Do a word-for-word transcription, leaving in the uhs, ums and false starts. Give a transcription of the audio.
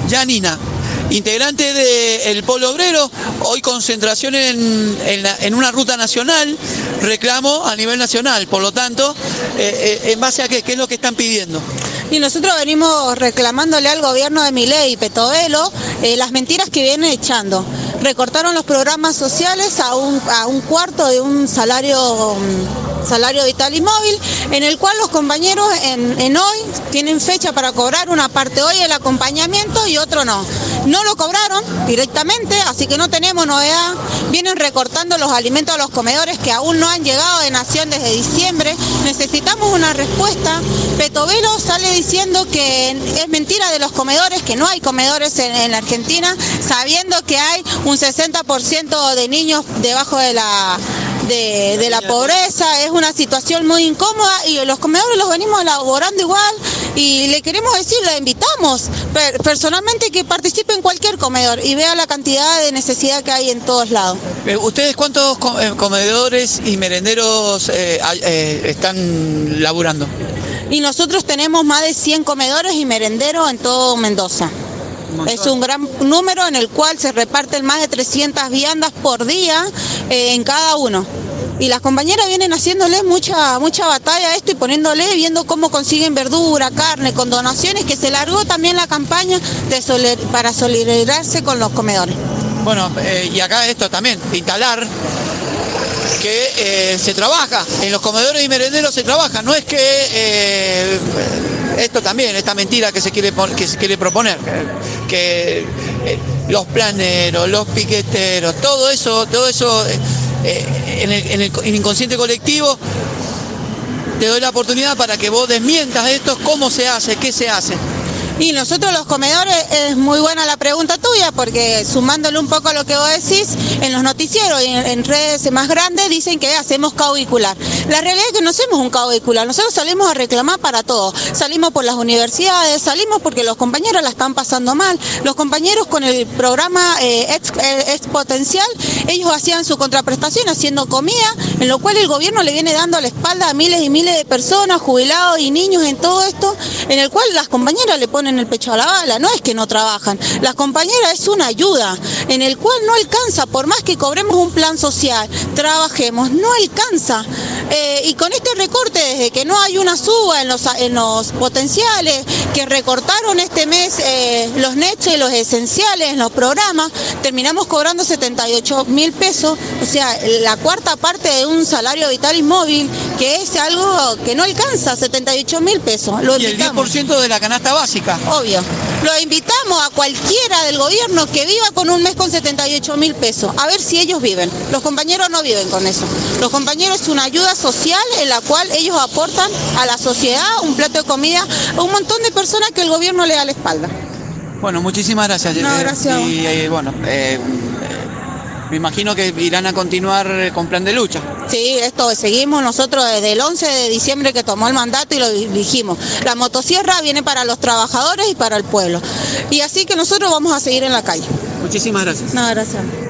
Yanina, integrante del Polo Obrero, hoy concentración en, en, la, en una ruta nacional, reclamo a nivel nacional, por lo tanto, eh, eh, ¿en base a qué? ¿Qué es lo que están pidiendo? Y nosotros venimos reclamándole al gobierno de Milei y Petovelo eh, las mentiras que vienen echando. Recortaron los programas sociales a un, a un cuarto de un salario... Um, salario vital y móvil, en el cual los compañeros en, en hoy tienen fecha para cobrar una parte hoy el acompañamiento y otro no. No lo cobraron directamente, así que no tenemos novedad. Vienen recortando los alimentos a los comedores que aún no han llegado de Nación desde diciembre. Necesitamos una respuesta. Petovelo sale diciendo que es mentira de los comedores, que no hay comedores en, en la Argentina, sabiendo que hay un sesenta por ciento de niños debajo de la... De, de la pobreza. Es una situación muy incómoda y los comedores los venimos elaborando igual y le queremos decir, le invitamos per, personalmente que participe en cualquier comedor y vea la cantidad de necesidad que hay en todos lados. ¿Ustedes cuántos comedores y merenderos eh, eh, están laburando? Y nosotros tenemos más de cien comedores y merenderos en todo Mendoza. Es un gran número en el cual se reparten más de trescientas viandas por día eh, en cada uno. Y las compañeras vienen haciéndole mucha mucha batalla a esto y poniéndole, viendo cómo consiguen verdura, carne, con donaciones, que se largó también la campaña de soler, para solidarizarse con los comedores. Bueno, eh, y acá esto también, instalar que eh, se trabaja, en los comedores y merenderos se trabaja, no es que... Eh, esto también, esta mentira que se quiere, que se quiere proponer, que eh, los planeros, los piqueteros, todo eso, todo eso eh, en, el, en el inconsciente colectivo, te doy la oportunidad para que vos desmientas esto, cómo se hace, qué se hace. Y nosotros los comedores, es muy buena la pregunta tuya, porque sumándole un poco a lo que vos decís, en los noticieros y en, en redes más grandes dicen que hacemos caos vehicular. La realidad es que no hacemos un caos vehicular, nosotros salimos a reclamar para todo. Salimos por las universidades, salimos porque los compañeros la están pasando mal. Los compañeros con el programa eh, ex, eh, ex Potencial, ellos hacían su contraprestación haciendo comida, en lo cual el gobierno le viene dando a la espalda a miles y miles de personas, jubilados y niños en todo esto, en el cual las compañeras le ponen en el pecho a la bala. No es que no trabajan, las compañeras es una ayuda en el cual no alcanza, por más que cobremos un plan social, trabajemos, no alcanza. Eh, y con este recorte, desde que no hay una suba en los, en los potenciales, que recortaron este mes eh, los nechos y los esenciales en los programas, terminamos cobrando setenta y ocho mil pesos, o sea, la cuarta parte de un salario vital y móvil, que es algo que no alcanza, setenta y ocho mil pesos. Lo y el diez por ciento de la canasta básica. Obvio. Lo invitamos a cualquiera del gobierno que viva con un mes con setenta y ocho mil pesos, a ver si ellos viven. Los compañeros no viven con eso. Los compañeros es una ayuda social en la cual ellos aportan a la sociedad un plato de comida a un montón de personas que el gobierno le da la espalda. Bueno, muchísimas gracias. No, gracias. Y eh, bueno, eh, me imagino que irán a continuar con plan de lucha. Sí, esto seguimos nosotros desde el once de diciembre que tomó el mandato y lo dijimos. La motosierra viene para los trabajadores y para el pueblo. Y así que nosotros vamos a seguir en la calle. Muchísimas gracias. No, gracias.